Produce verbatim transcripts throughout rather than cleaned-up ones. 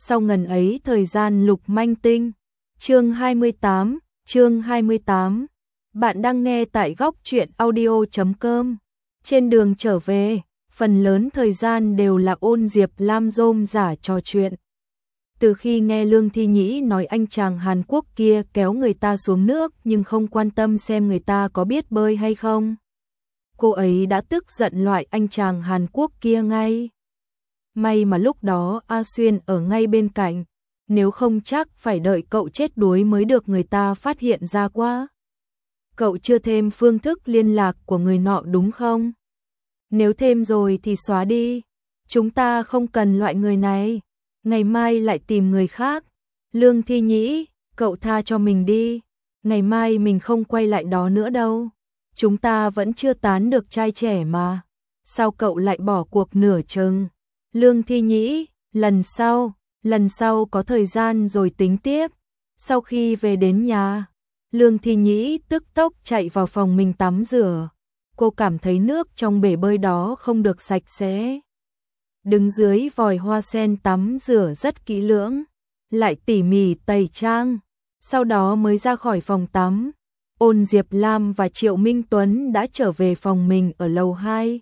Sau ngần ấy thời gian Lục Manh Tinh. Chương hai mươi tám, chương hai mươi tám. Bạn đang nghe tại góc truyện audio chấm com. Trên đường trở về, phần lớn thời gian đều là Ôn Diệp Lam rôm rả trò chuyện. Từ khi nghe Lương Thi Nhĩ nói anh chàng Hàn Quốc kia kéo người ta xuống nước nhưng không quan tâm xem người ta có biết bơi hay không, cô ấy đã tức giận loại anh chàng Hàn Quốc kia ngay. May mà lúc đó A Xuyên ở ngay bên cạnh, nếu không chắc phải đợi cậu chết đuối mới được người ta phát hiện ra quá. Cậu chưa thêm phương thức liên lạc của người nọ đúng không? Nếu thêm rồi thì xóa đi. Chúng ta không cần loại người này. Ngày mai lại tìm người khác. Lương Thi Nhĩ, cậu tha cho mình đi. Ngày mai mình không quay lại đó nữa đâu. Chúng ta vẫn chưa tán được trai trẻ mà. Sao cậu lại bỏ cuộc nửa chừng? Lương Thi Nhĩ, lần sau, lần sau có thời gian rồi tính tiếp. Sau khi về đến nhà, Lương Thi Nhĩ tức tốc chạy vào phòng mình tắm rửa. Cô cảm thấy nước trong bể bơi đó không được sạch sẽ. Đứng dưới vòi hoa sen tắm rửa rất kỹ lưỡng, lại tỉ mỉ tẩy trang, sau đó mới ra khỏi phòng tắm. Ôn Diệp Lam và Triệu Minh Tuấn đã trở về phòng mình ở lầu hai.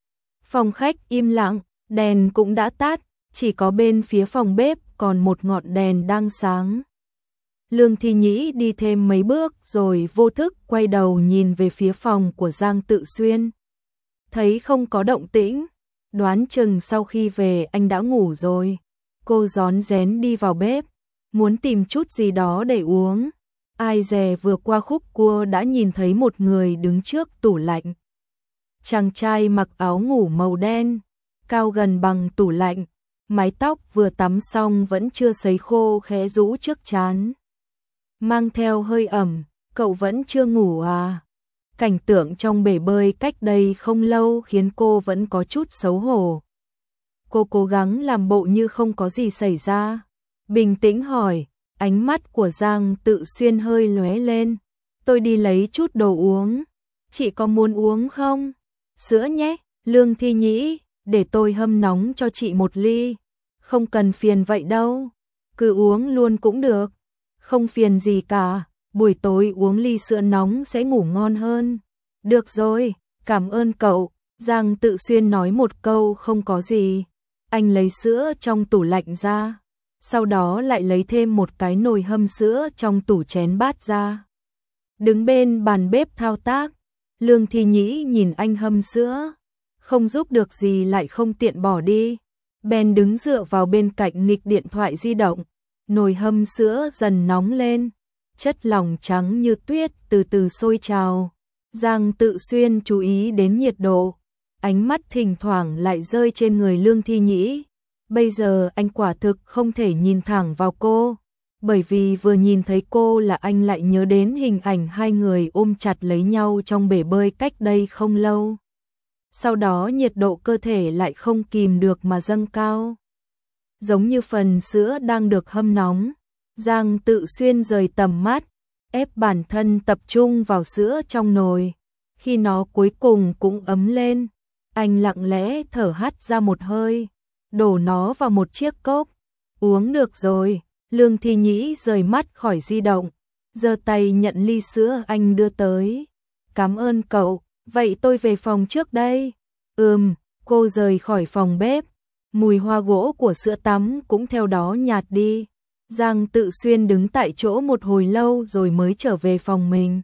Phòng khách im lặng, đèn cũng đã tắt, chỉ có bên phía phòng bếp còn một ngọn đèn đang sáng. Lương Thi Nhĩ đi thêm mấy bước rồi vô thức quay đầu nhìn về phía phòng của Giang Tự Xuyên. Thấy không có động tĩnh, đoán chừng sau khi về anh đã ngủ rồi. Cô rón rén đi vào bếp, muốn tìm chút gì đó để uống. Ai dè vừa qua khúc cua đã nhìn thấy một người đứng trước tủ lạnh. Chàng trai mặc áo ngủ màu đen, cao gần bằng tủ lạnh, mái tóc vừa tắm xong vẫn chưa sấy khô khẽ rũ trước trán. Mang theo hơi ẩm, cậu vẫn chưa ngủ à? Cảnh tượng trong bể bơi cách đây không lâu khiến cô vẫn có chút xấu hổ. Cô cố gắng làm bộ như không có gì xảy ra, bình tĩnh hỏi, ánh mắt của Giang Tự Xuyên hơi lóe lên. Tôi đi lấy chút đồ uống, chị có muốn uống không? Sữa nhé, Lương Thi Nhĩ, để tôi hâm nóng cho chị một ly. Không cần phiền vậy đâu, cứ uống luôn cũng được. Không phiền gì cả, buổi tối uống ly sữa nóng sẽ ngủ ngon hơn. Được rồi, cảm ơn cậu. Giang Tự Xuyên nói một câu không có gì. Anh lấy sữa trong tủ lạnh ra, sau đó lại lấy thêm một cái nồi hâm sữa trong tủ chén bát ra. Đứng bên bàn bếp thao tác, Lương Thi Nhĩ nhìn anh hâm sữa, không giúp được gì lại không tiện bỏ đi. Ben đứng dựa vào bên cạnh nghịch điện thoại di động. Nồi hâm sữa dần nóng lên, chất lỏng trắng như tuyết từ từ sôi trào. Giang Tự Xuyên chú ý đến nhiệt độ, ánh mắt thỉnh thoảng lại rơi trên người Lương Thi Nhĩ. Bây giờ anh quả thực không thể nhìn thẳng vào cô, bởi vì vừa nhìn thấy cô là anh lại nhớ đến hình ảnh hai người ôm chặt lấy nhau trong bể bơi cách đây không lâu. Sau đó nhiệt độ cơ thể lại không kìm được mà dâng cao, giống như phần sữa đang được hâm nóng. Giang Tự Xuyên rời tầm mắt, ép bản thân tập trung vào sữa trong nồi. Khi nó cuối cùng cũng ấm lên, anh lặng lẽ thở hắt ra một hơi, đổ nó vào một chiếc cốc. Uống được rồi. Lương Thi Nhĩ rời mắt khỏi di động, giơ tay nhận ly sữa anh đưa tới. Cảm ơn cậu, vậy tôi về phòng trước đây. Ừm, cô rời khỏi phòng bếp. Mùi hoa gỗ của sữa tắm cũng theo đó nhạt đi. Giang Tự Xuyên đứng tại chỗ một hồi lâu rồi mới trở về phòng mình.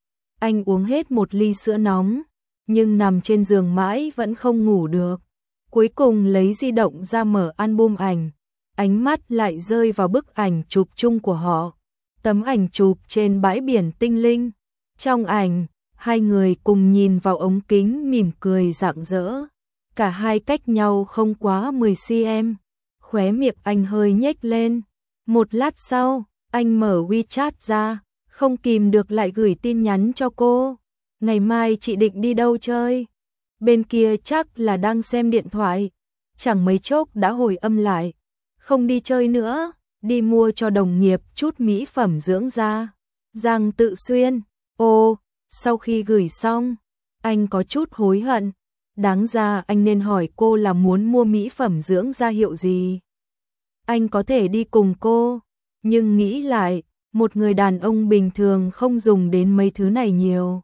Anh uống hết một ly sữa nóng, nhưng nằm trên giường mãi vẫn không ngủ được. Cuối cùng lấy di động ra mở album ảnh. Ánh mắt lại rơi vào bức ảnh chụp chung của họ. Tấm ảnh chụp trên bãi biển tinh linh. Trong ảnh, hai người cùng nhìn vào ống kính mỉm cười rạng rỡ. Cả hai cách nhau không quá mười xăng-ti-mét. Khóe miệng anh hơi nhếch lên. Một lát sau, anh mở WeChat ra, không kìm được lại gửi tin nhắn cho cô. Ngày mai chị định đi đâu chơi? Bên kia chắc là đang xem điện thoại. Chẳng mấy chốc đã hồi âm lại. Không đi chơi nữa, đi mua cho đồng nghiệp chút mỹ phẩm dưỡng da. Giang Tự Xuyên, ô, sau khi gửi xong, anh có chút hối hận. Đáng ra anh nên hỏi cô là muốn mua mỹ phẩm dưỡng da hiệu gì. anh có thể đi cùng cô, nhưng nghĩ lại, một người đàn ông bình thường không dùng đến mấy thứ này nhiều.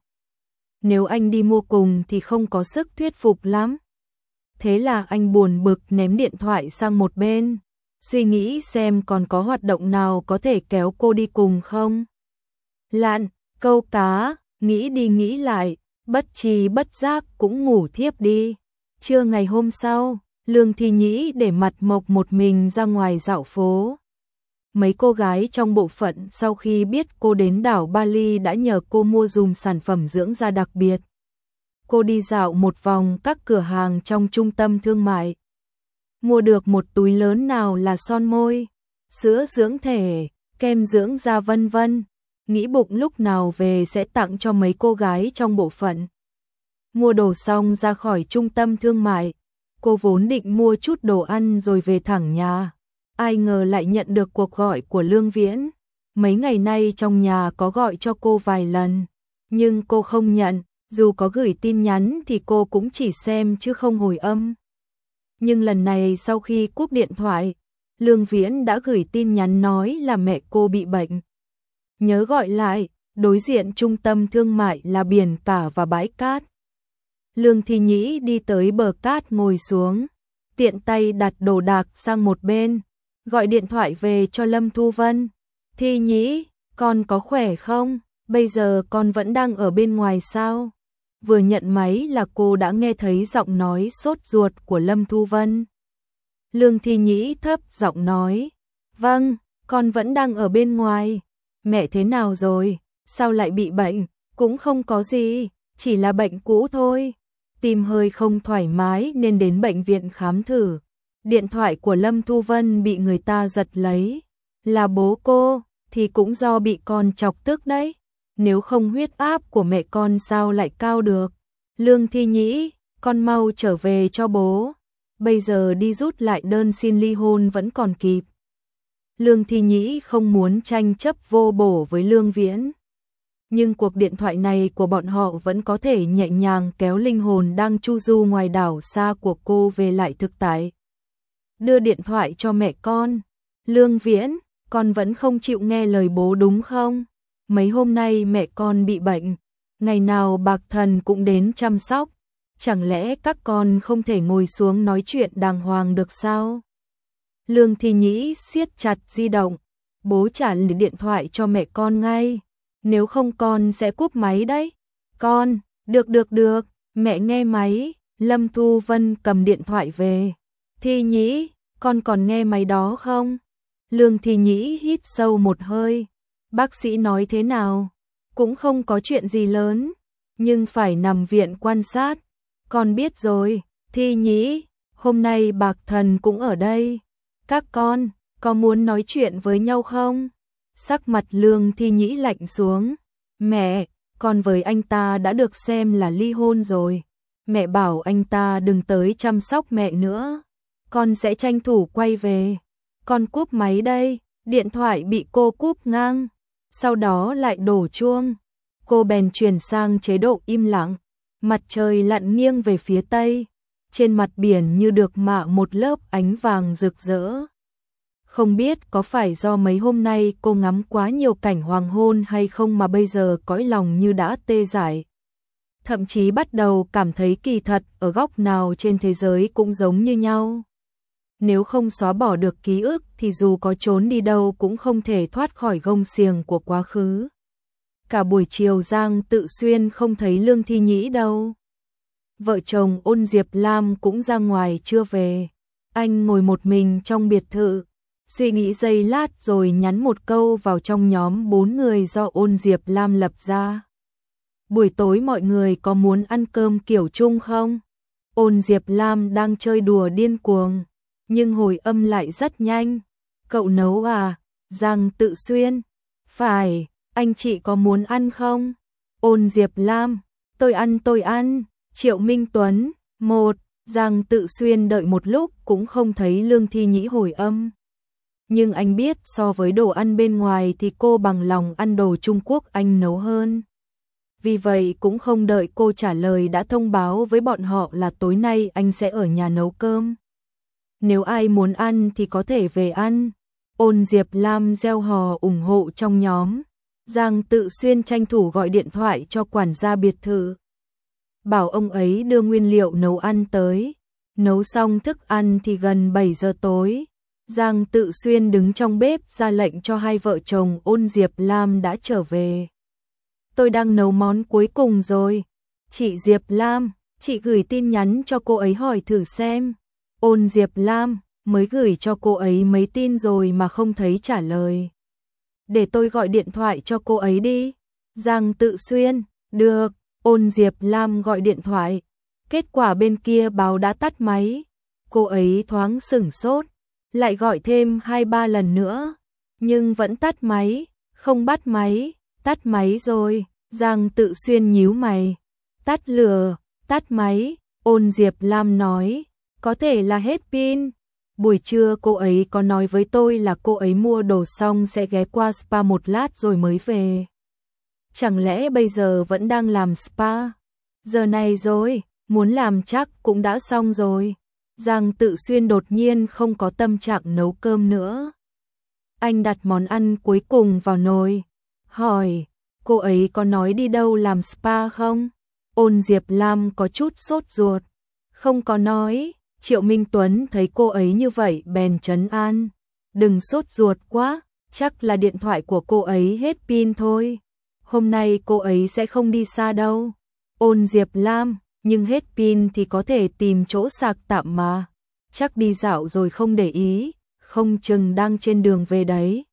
Nếu anh đi mua cùng thì không có sức thuyết phục lắm. Thế là anh buồn bực ném điện thoại sang một bên, suy nghĩ xem còn có hoạt động nào có thể kéo cô đi cùng không. Lặn, câu cá, nghĩ đi nghĩ lại, bất tri bất giác cũng ngủ thiếp đi. Trưa ngày hôm sau, Lương Thi Nhĩ để mặt mộc một mình ra ngoài dạo phố. Mấy cô gái trong bộ phận sau khi biết cô đến đảo Bali đã nhờ cô mua dùm sản phẩm dưỡng da đặc biệt. Cô đi dạo một vòng các cửa hàng trong trung tâm thương mại. Mua được một túi lớn nào là son môi, sữa dưỡng thể, kem dưỡng da vân vân. Nghĩ bụng lúc nào về sẽ tặng cho mấy cô gái trong bộ phận. Mua đồ xong ra khỏi trung tâm thương mại, cô vốn định mua chút đồ ăn rồi về thẳng nhà. Ai ngờ lại nhận được cuộc gọi của Lương Viễn. Mấy ngày nay trong nhà có gọi cho cô vài lần, nhưng cô không nhận, dù có gửi tin nhắn thì cô cũng chỉ xem chứ không hồi âm. Nhưng lần này sau khi cúp điện thoại, Lương Viễn đã gửi tin nhắn nói là mẹ cô bị bệnh. Nhớ gọi lại, đối diện trung tâm thương mại là biển cả và bãi cát. Lương Thi Nhĩ đi tới bờ cát ngồi xuống, tiện tay đặt đồ đạc sang một bên, gọi điện thoại về cho Lâm Thu Vân. Thi Nhĩ, con có khỏe không? Bây giờ con vẫn đang ở bên ngoài sao? Vừa nhận máy là cô đã nghe thấy giọng nói sốt ruột của Lâm Thu Vân. Lương Thi Nhĩ thấp giọng nói, vâng, con vẫn đang ở bên ngoài. Mẹ thế nào rồi? Sao lại bị bệnh? Cũng không có gì, chỉ là bệnh cũ thôi. Tim hơi không thoải mái nên đến bệnh viện khám thử. Điện thoại của Lâm Thu Vân bị người ta giật lấy. Là bố cô, thì cũng do bị con chọc tức đấy. Nếu không huyết áp của mẹ con sao lại cao được. Lương Thi Nhĩ, con mau trở về cho bố. Bây giờ đi rút lại đơn xin ly hôn vẫn còn kịp. Lương Thi Nhĩ không muốn tranh chấp vô bổ với Lương Viễn. Nhưng cuộc điện thoại này của bọn họ vẫn có thể nhẹ nhàng kéo linh hồn đang chu du ngoài đảo xa của cô về lại thực tại. Đưa điện thoại cho mẹ con. Lương Viễn, con vẫn không chịu nghe lời bố đúng không? Mấy hôm nay mẹ con bị bệnh, ngày nào Bạc Thần cũng đến chăm sóc. Chẳng lẽ các con không thể ngồi xuống nói chuyện đàng hoàng được sao? Lương Thi Nhĩ siết chặt di động, bố trả điện thoại cho mẹ con ngay. Nếu không con sẽ cúp máy đấy. Con, được được được, mẹ nghe máy. Lâm Thu Vân cầm điện thoại về. Thi Nhĩ, con còn nghe máy đó không? Lương Thi Nhĩ hít sâu một hơi. Bác sĩ nói thế nào? Cũng không có chuyện gì lớn, nhưng phải nằm viện quan sát. Con biết rồi, Thi Nhĩ, hôm nay Bạc Thần cũng ở đây. Các con, có muốn nói chuyện với nhau không? Sắc mặt Lương Thi Nhĩ lạnh xuống. Mẹ, con với anh ta đã được xem là ly hôn rồi. Mẹ bảo anh ta đừng tới chăm sóc mẹ nữa. Con sẽ tranh thủ quay về. Con cúp máy đây. Điện thoại bị cô cúp ngang. Sau đó lại đổ chuông. Cô bèn chuyển sang chế độ im lặng. Mặt trời lặn nghiêng về phía tây. Trên mặt biển như được mạ một lớp ánh vàng rực rỡ. Không biết có phải do mấy hôm nay cô ngắm quá nhiều cảnh hoàng hôn hay không mà bây giờ cõi lòng như đã tê dại. Thậm chí bắt đầu cảm thấy kỳ thật ở góc nào trên thế giới cũng giống như nhau. Nếu không xóa bỏ được ký ức thì dù có trốn đi đâu cũng không thể thoát khỏi gông xiềng của quá khứ. Cả buổi chiều Giang Tự Xuyên không thấy Lương Thi Nhĩ đâu. Vợ chồng Ôn Diệp Lam cũng ra ngoài chưa về. Anh ngồi một mình trong biệt thự, suy nghĩ giây lát rồi nhắn một câu vào trong nhóm bốn người do Ôn Diệp Lam lập ra. Buổi tối mọi người có muốn ăn cơm kiểu chung không? Ôn Diệp Lam đang chơi đùa điên cuồng, nhưng hồi âm lại rất nhanh. Cậu nấu à? Giang Tự Xuyên. Phải, anh chị có muốn ăn không? Ôn Diệp Lam. Tôi ăn tôi ăn. Triệu Minh Tuấn. Một. Giang Tự Xuyên đợi một lúc cũng không thấy Lương Thi Nhĩ hồi âm. Nhưng anh biết so với đồ ăn bên ngoài thì cô bằng lòng ăn đồ Trung Quốc anh nấu hơn. Vì vậy cũng không đợi cô trả lời đã thông báo với bọn họ là tối nay anh sẽ ở nhà nấu cơm. nếu ai muốn ăn thì có thể về ăn. Ôn Diệp Lam gieo hò ủng hộ trong nhóm. Giang Tự Xuyên tranh thủ gọi điện thoại cho quản gia biệt thự, bảo ông ấy đưa nguyên liệu nấu ăn tới. Nấu xong thức ăn thì gần bảy giờ tối. Giang Tự Xuyên đứng trong bếp ra lệnh cho hai vợ chồng Ôn Diệp Lam đã trở về. Tôi đang nấu món cuối cùng rồi. Chị Diệp Lam, chị gửi tin nhắn cho cô ấy hỏi thử xem. Ôn Diệp Lam, mới gửi cho cô ấy mấy tin rồi mà không thấy trả lời. Để tôi gọi điện thoại cho cô ấy đi. Giang Tự Xuyên, được. Ôn Diệp Lam gọi điện thoại. Kết quả bên kia báo đã tắt máy. Cô ấy thoáng sửng sốt, lại gọi thêm hai ba lần nữa, nhưng vẫn tắt máy, không bắt máy, tắt máy rồi. Giang Tự Xuyên nhíu mày. Tắt lửa, tắt máy. Ôn Diệp Lam nói, có thể là hết pin. Buổi trưa cô ấy có nói với tôi là cô ấy mua đồ xong sẽ ghé qua spa một lát rồi mới về. Chẳng lẽ bây giờ vẫn đang làm spa? Giờ này rồi, muốn làm chắc cũng đã xong rồi. Giang Tự Xuyên đột nhiên không có tâm trạng nấu cơm nữa. Anh đặt món ăn cuối cùng vào nồi, hỏi, cô ấy có nói đi đâu làm spa không? Ôn Diệp Lam có chút sốt ruột. Không có nói. Triệu Minh Tuấn thấy cô ấy như vậy bèn trấn an. Đừng sốt ruột quá, chắc là điện thoại của cô ấy hết pin thôi. Hôm nay cô ấy sẽ không đi xa đâu. Ôn Diệp Lam, nhưng hết pin thì có thể tìm chỗ sạc tạm mà. Chắc đi dạo rồi không để ý, không chừng đang trên đường về đấy.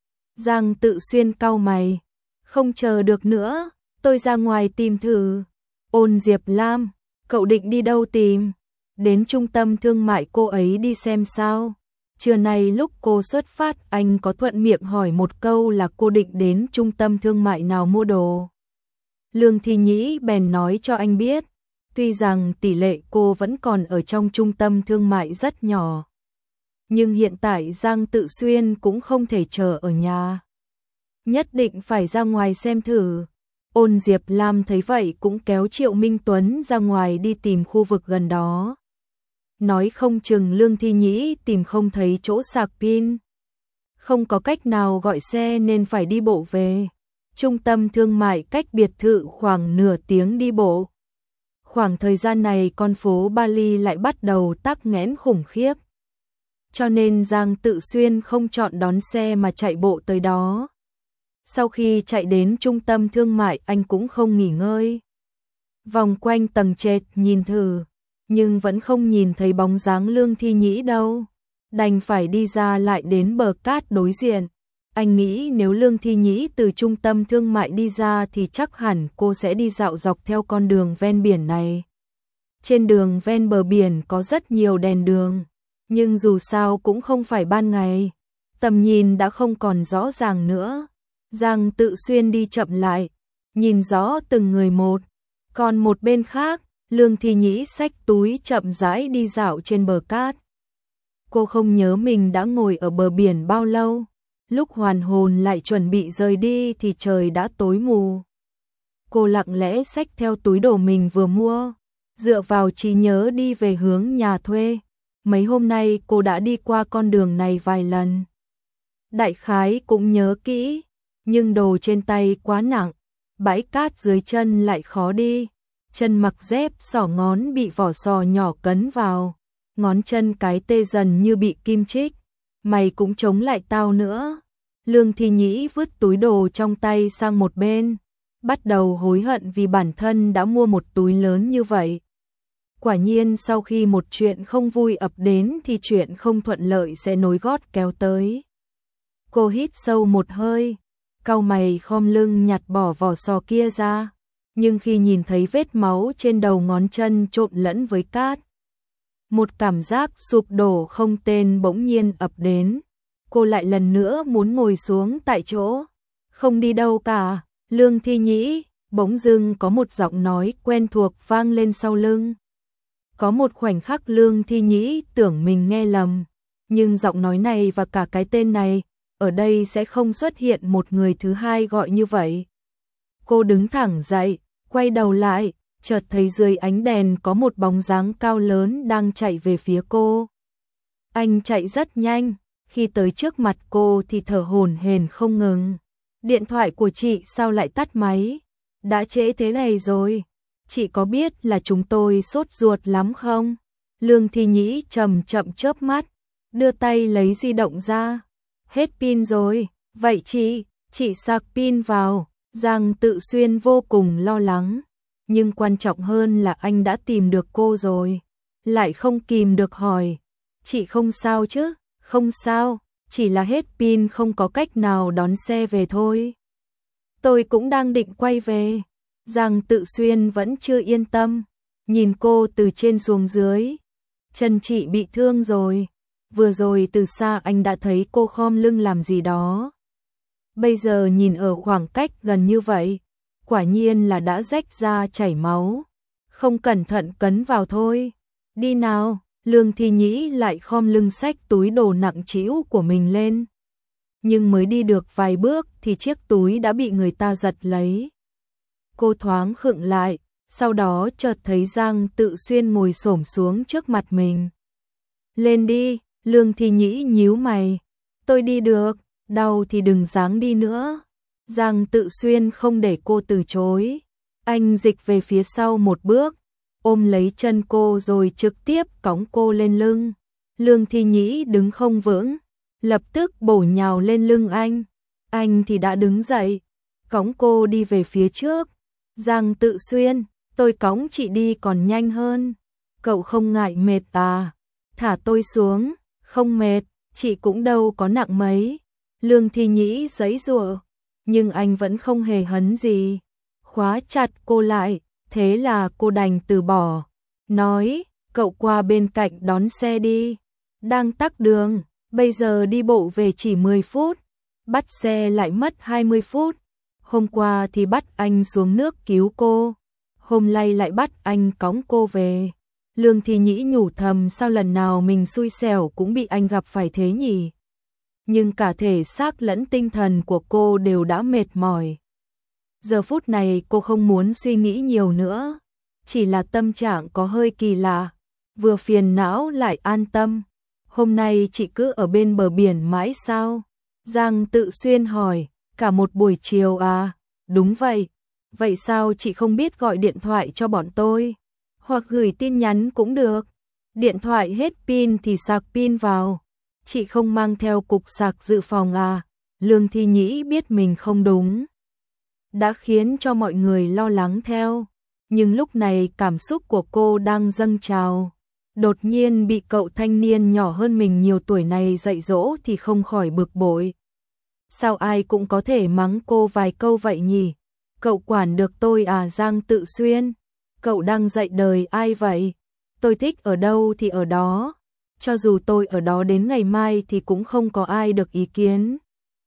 Giang Tự Xuyên cau mày. Không chờ được nữa, tôi ra ngoài tìm thử. Ôn Diệp Lam, cậu định đi đâu tìm? Đến trung tâm thương mại cô ấy đi xem sao. Trưa nay lúc cô xuất phát anh có thuận miệng hỏi một câu là cô định đến trung tâm thương mại nào mua đồ. Lương Thi Nhĩ bèn nói cho anh biết. Tuy rằng tỷ lệ cô vẫn còn ở trong trung tâm thương mại rất nhỏ, nhưng hiện tại Giang Tự Xuyên cũng không thể chờ ở nhà. Nhất định phải ra ngoài xem thử. Ôn Diệp Lam thấy vậy cũng kéo Triệu Minh Tuấn ra ngoài đi tìm khu vực gần đó. Nói không chừng Lương Thi Nhĩ tìm không thấy chỗ sạc pin. Không có cách nào gọi xe nên phải đi bộ về. Trung tâm thương mại cách biệt thự khoảng nửa tiếng đi bộ. Khoảng thời gian này con phố Bali lại bắt đầu tắc nghẽn khủng khiếp. Cho nên Giang Tự Xuyên không chọn đón xe mà chạy bộ tới đó. Sau khi chạy đến trung tâm thương mại anh cũng không nghỉ ngơi. Vòng quanh tầng trệt nhìn thử, nhưng vẫn không nhìn thấy bóng dáng Lương Thi Nhĩ đâu. Đành phải đi ra lại đến bờ cát đối diện. Anh nghĩ nếu Lương Thi Nhĩ từ trung tâm thương mại đi ra thì chắc hẳn cô sẽ đi dạo dọc theo con đường ven biển này. Trên đường ven bờ biển có rất nhiều đèn đường, nhưng dù sao cũng không phải ban ngày. Tầm nhìn đã không còn rõ ràng nữa. Giang Tự Xuyên đi chậm lại, nhìn rõ từng người một. Còn một bên khác, Lương Thi Nhĩ xách túi chậm rãi đi dạo trên bờ cát. Cô không nhớ mình đã ngồi ở bờ biển bao lâu. Lúc hoàn hồn lại chuẩn bị rời đi thì trời đã tối mù. Cô lặng lẽ xách theo túi đồ mình vừa mua, dựa vào trí nhớ đi về hướng nhà thuê. Mấy hôm nay cô đã đi qua con đường này vài lần. Đại khái cũng nhớ kỹ, nhưng đồ trên tay quá nặng, bãi cát dưới chân lại khó đi. Chân mặc dép xỏ ngón bị vỏ sò nhỏ cấn vào, ngón chân cái tê dần như bị kim chích. Mày cũng chống lại tao nữa. Lương Thi Nhĩ vứt túi đồ trong tay sang một bên, bắt đầu hối hận vì bản thân đã mua một túi lớn như vậy. Quả nhiên sau khi một chuyện không vui ập đến thì chuyện không thuận lợi sẽ nối gót kéo tới. Cô hít sâu một hơi, cau mày khom lưng nhặt bỏ vỏ sò kia ra, nhưng khi nhìn thấy vết máu trên đầu ngón chân trộn lẫn với cát, một cảm giác sụp đổ không tên bỗng nhiên ập đến. Cô lại lần nữa muốn ngồi xuống tại chỗ, không đi đâu cả. Lương Thi Nhĩ, bỗng dưng có một giọng nói quen thuộc vang lên sau lưng. Có một khoảnh khắc Lương Thi Nhĩ tưởng mình nghe lầm, nhưng giọng nói này và cả cái tên này, ở đây sẽ không xuất hiện một người thứ hai gọi như vậy. Cô đứng thẳng dậy, quay đầu lại, chợt thấy dưới ánh đèn có một bóng dáng cao lớn đang chạy về phía cô. Anh chạy rất nhanh, khi tới trước mặt cô thì thở hổn hển không ngừng. Điện thoại của chị sao lại tắt máy? Đã trễ thế này rồi. Chị có biết là chúng tôi sốt ruột lắm không? Lương Thi Nhĩ chậm chậm chớp mắt, đưa tay lấy di động ra. Hết pin rồi, vậy chị, chị sạc pin vào. Giang Tự Xuyên vô cùng lo lắng. Nhưng quan trọng hơn là anh đã tìm được cô rồi. Lại không kìm được hỏi. Chị không sao chứ? Không sao, chỉ là hết pin không có cách nào đón xe về thôi. Tôi cũng đang định quay về. Giang Tự Xuyên vẫn chưa yên tâm. Nhìn cô từ trên xuống dưới. Chân chị bị thương rồi. Vừa rồi từ xa anh đã thấy cô khom lưng làm gì đó. Bây giờ nhìn ở khoảng cách gần như vậy, quả nhiên là đã rách ra chảy máu. Không cẩn thận cấn vào thôi. Đi nào, Lương Thi Nhĩ lại khom lưng xách túi đồ nặng trĩu của mình lên. Nhưng mới đi được vài bước thì chiếc túi đã bị người ta giật lấy. Cô thoáng khựng lại, sau đó chợt thấy Giang Tự Xuyên ngồi xổm xuống trước mặt mình. Lên đi, Lương Thi Nhĩ nhíu mày. Tôi đi được, đau thì đừng dáng đi nữa. Giang Tự Xuyên không để cô từ chối. Anh dịch về phía sau một bước, ôm lấy chân cô rồi trực tiếp cõng cô lên lưng. Lương Thi Nhĩ đứng không vững, lập tức bổ nhào lên lưng anh. Anh thì đã đứng dậy, cõng cô đi về phía trước. Giang Tự Xuyên, tôi cõng chị đi còn nhanh hơn. Cậu không ngại mệt à? Thả tôi xuống, không mệt, chị cũng đâu có nặng mấy. Lương Thi Nhĩ giãy giụa, nhưng anh vẫn không hề hấn gì. Khóa chặt cô lại, thế là cô đành từ bỏ. Nói, cậu qua bên cạnh đón xe đi. Đang tắc đường, bây giờ đi bộ về chỉ mười phút, bắt xe lại mất hai mươi phút. Hôm qua thì bắt anh xuống nước cứu cô, hôm nay lại bắt anh cõng cô về. Lương Thi Nhĩ nhủ thầm sao lần nào mình xui xẻo cũng bị anh gặp phải thế nhỉ. Nhưng cả thể xác lẫn tinh thần của cô đều đã mệt mỏi. Giờ phút này cô không muốn suy nghĩ nhiều nữa, chỉ là tâm trạng có hơi kỳ lạ, vừa phiền não lại an tâm. Hôm nay chị cứ ở bên bờ biển mãi sao? Giang Tự Xuyên hỏi, cả một buổi chiều à? Đúng vậy. Vậy sao chị không biết gọi điện thoại cho bọn tôi? Hoặc gửi tin nhắn cũng được. Điện thoại hết pin thì sạc pin vào. Chị không mang theo cục sạc dự phòng à? Lương Thi Nhĩ biết mình không đúng, đã khiến cho mọi người lo lắng theo. Nhưng lúc này cảm xúc của cô đang dâng trào. Đột nhiên bị cậu thanh niên nhỏ hơn mình nhiều tuổi này dạy dỗ thì không khỏi bực bội. Sao ai cũng có thể mắng cô vài câu vậy nhỉ? Cậu quản được tôi à? Giang Tự Xuyên, cậu đang dạy đời ai vậy? Tôi thích ở đâu thì ở đó. Cho dù tôi ở đó đến ngày mai thì cũng không có ai được ý kiến.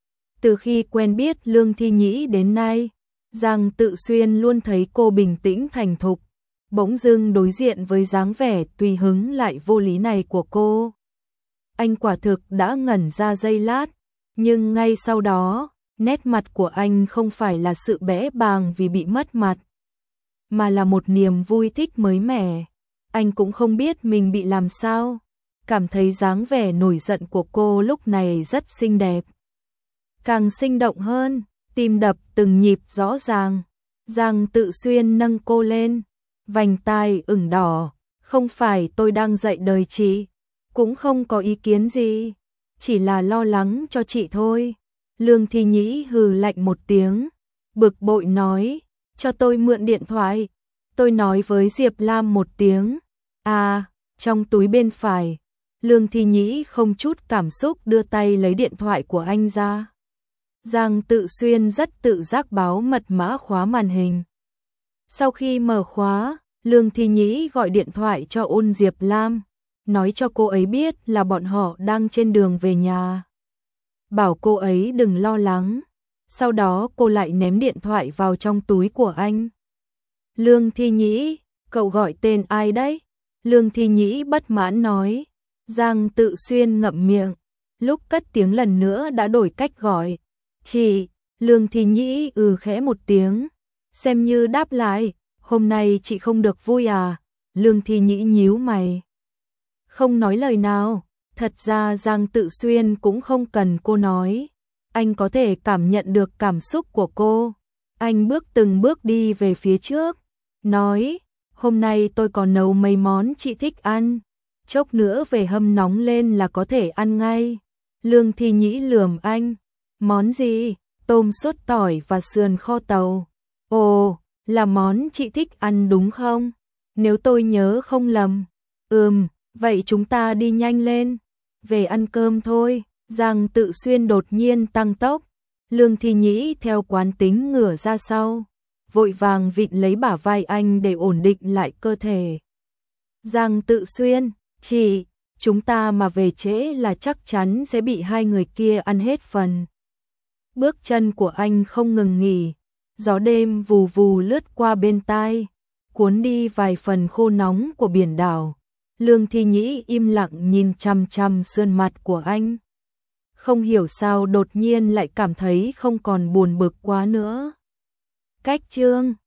Từ khi quen biết Lương Thi Nhĩ đến nay, Giang Tự Xuyên luôn thấy cô bình tĩnh thành thục. Bỗng dưng đối diện với dáng vẻ tùy hứng lại vô lý này của cô, anh quả thực đã ngẩn ra giây lát. Nhưng ngay sau đó, nét mặt của anh không phải là sự bẽ bàng vì bị mất mặt, mà là một niềm vui thích mới mẻ. Anh cũng không biết mình bị làm sao, cảm thấy dáng vẻ nổi giận của cô lúc này rất xinh đẹp. Càng sinh động hơn, tim đập từng nhịp rõ ràng. Giang Tự Xuyên nâng cô lên, vành tai ửng đỏ. Không phải tôi đang dạy đời chị, cũng không có ý kiến gì, chỉ là lo lắng cho chị thôi. Lương Thi Nhĩ hừ lạnh một tiếng, bực bội nói, cho tôi mượn điện thoại. Tôi nói với Diệp Lam một tiếng. À, trong túi bên phải. Lương Thi Nhĩ không chút cảm xúc đưa tay lấy điện thoại của anh ra. Giang Tự Xuyên rất tự giác báo mật mã khóa màn hình. Sau khi mở khóa, Lương Thi Nhĩ gọi điện thoại cho Ôn Diệp Lam, nói cho cô ấy biết là bọn họ đang trên đường về nhà. Bảo cô ấy đừng lo lắng. Sau đó cô lại ném điện thoại vào trong túi của anh. Lương Thi Nhĩ, cậu gọi tên ai đấy? Lương Thi Nhĩ bất mãn nói. Giang Tự Xuyên ngậm miệng, lúc cất tiếng lần nữa đã đổi cách gọi. Chị. Lương Thi Nhĩ ừ khẽ một tiếng, xem như đáp lại. Hôm nay chị không được vui à? Lương Thi Nhĩ nhíu mày, không nói lời nào. Thật ra Giang Tự Xuyên cũng không cần cô nói, anh có thể cảm nhận được cảm xúc của cô. Anh bước từng bước đi về phía trước, nói, hôm nay tôi có nấu mấy món chị thích ăn, chốc nữa về hâm nóng lên là có thể ăn ngay. Lương Thi Nhĩ lườm anh, món gì? Tôm sốt tỏi và sườn kho tàu. Ồ, là món chị thích ăn đúng không? Nếu tôi nhớ không lầm. Ừm, vậy chúng ta đi nhanh lên. Về ăn cơm thôi. Giang Tự Xuyên đột nhiên tăng tốc. Lương Thi Nhĩ theo quán tính ngửa ra sau, vội vàng vịn lấy bả vai anh để ổn định lại cơ thể. Giang Tự Xuyên, chị, chúng ta mà về trễ là chắc chắn sẽ bị hai người kia ăn hết phần. Bước chân của anh không ngừng nghỉ, gió đêm vù vù lướt qua bên tai, cuốn đi vài phần khô nóng của biển đảo. Lương Thi Nhĩ im lặng nhìn chằm chằm sườn mặt của anh. Không hiểu sao đột nhiên lại cảm thấy không còn buồn bực quá nữa. Cách chương